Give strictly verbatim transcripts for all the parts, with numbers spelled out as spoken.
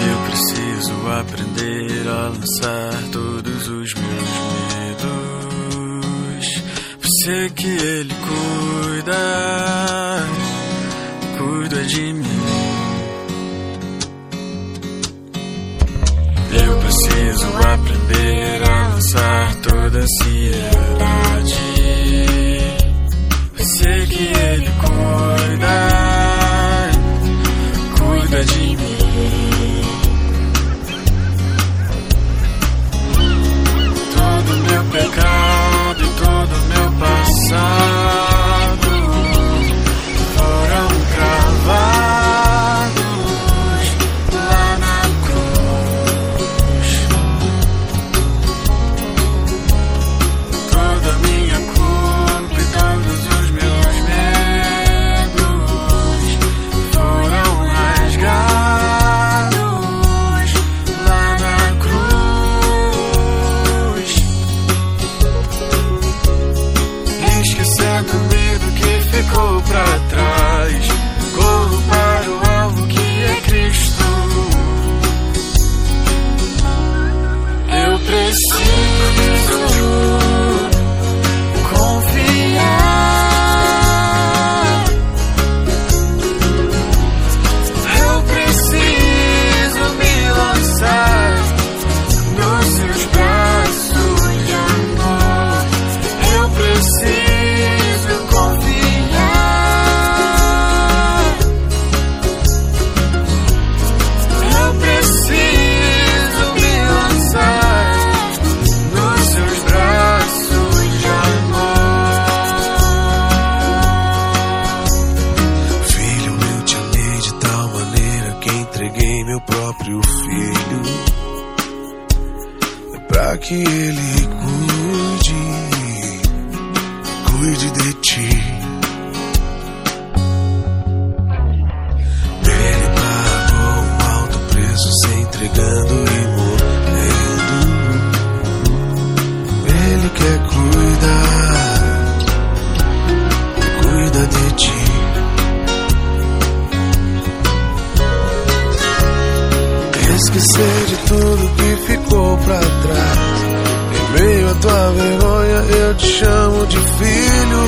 Eu preciso aprender a lançar todos os meus medos. Sei que Ele cuida, cuida de mim. Eu preciso aprender a lançar toda a ansiedade. Sei que Ele cuida, cuida de mim. Todo meu pecado e todo meu passado foram cravados lá na cruz. Toda minha culpa e todos os meus medos foram rasgados lá na cruz. Esquecendo o medo que ficou pra trás, corro para o alvo que é Cristo. Eu preciso confiar. Eu preciso me lançar nos seus braços de amor. Eu preciso confiar. Eu preciso me lançar nos seus braços de amor. Filho, eu te amei de tal maneira que entreguei meu próprio filho. É pra que ele cuide, cuide de ti. Ele pagou um alto preço se entregando e morrendo. Ele quer cuidar, cuida de ti. Esquecer de tudo que ficou pra trás. Em meio à tua vergonha eu te chamo de filho.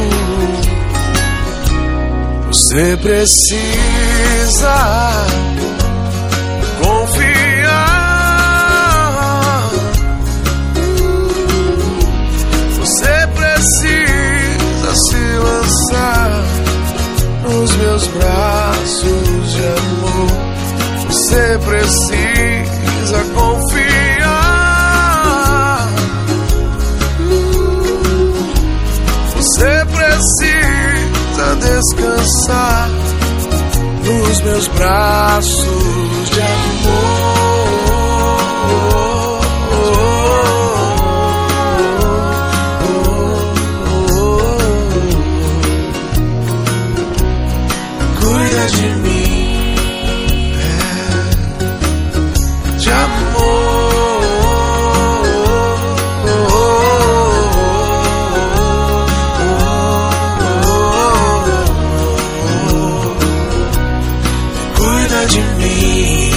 Você precisa confiar. Você precisa se lançar nos meus braços de amor. Você precisa confiar. Você precisa descansar nos meus braços de amor. Cuida de mim. Cuida de mim.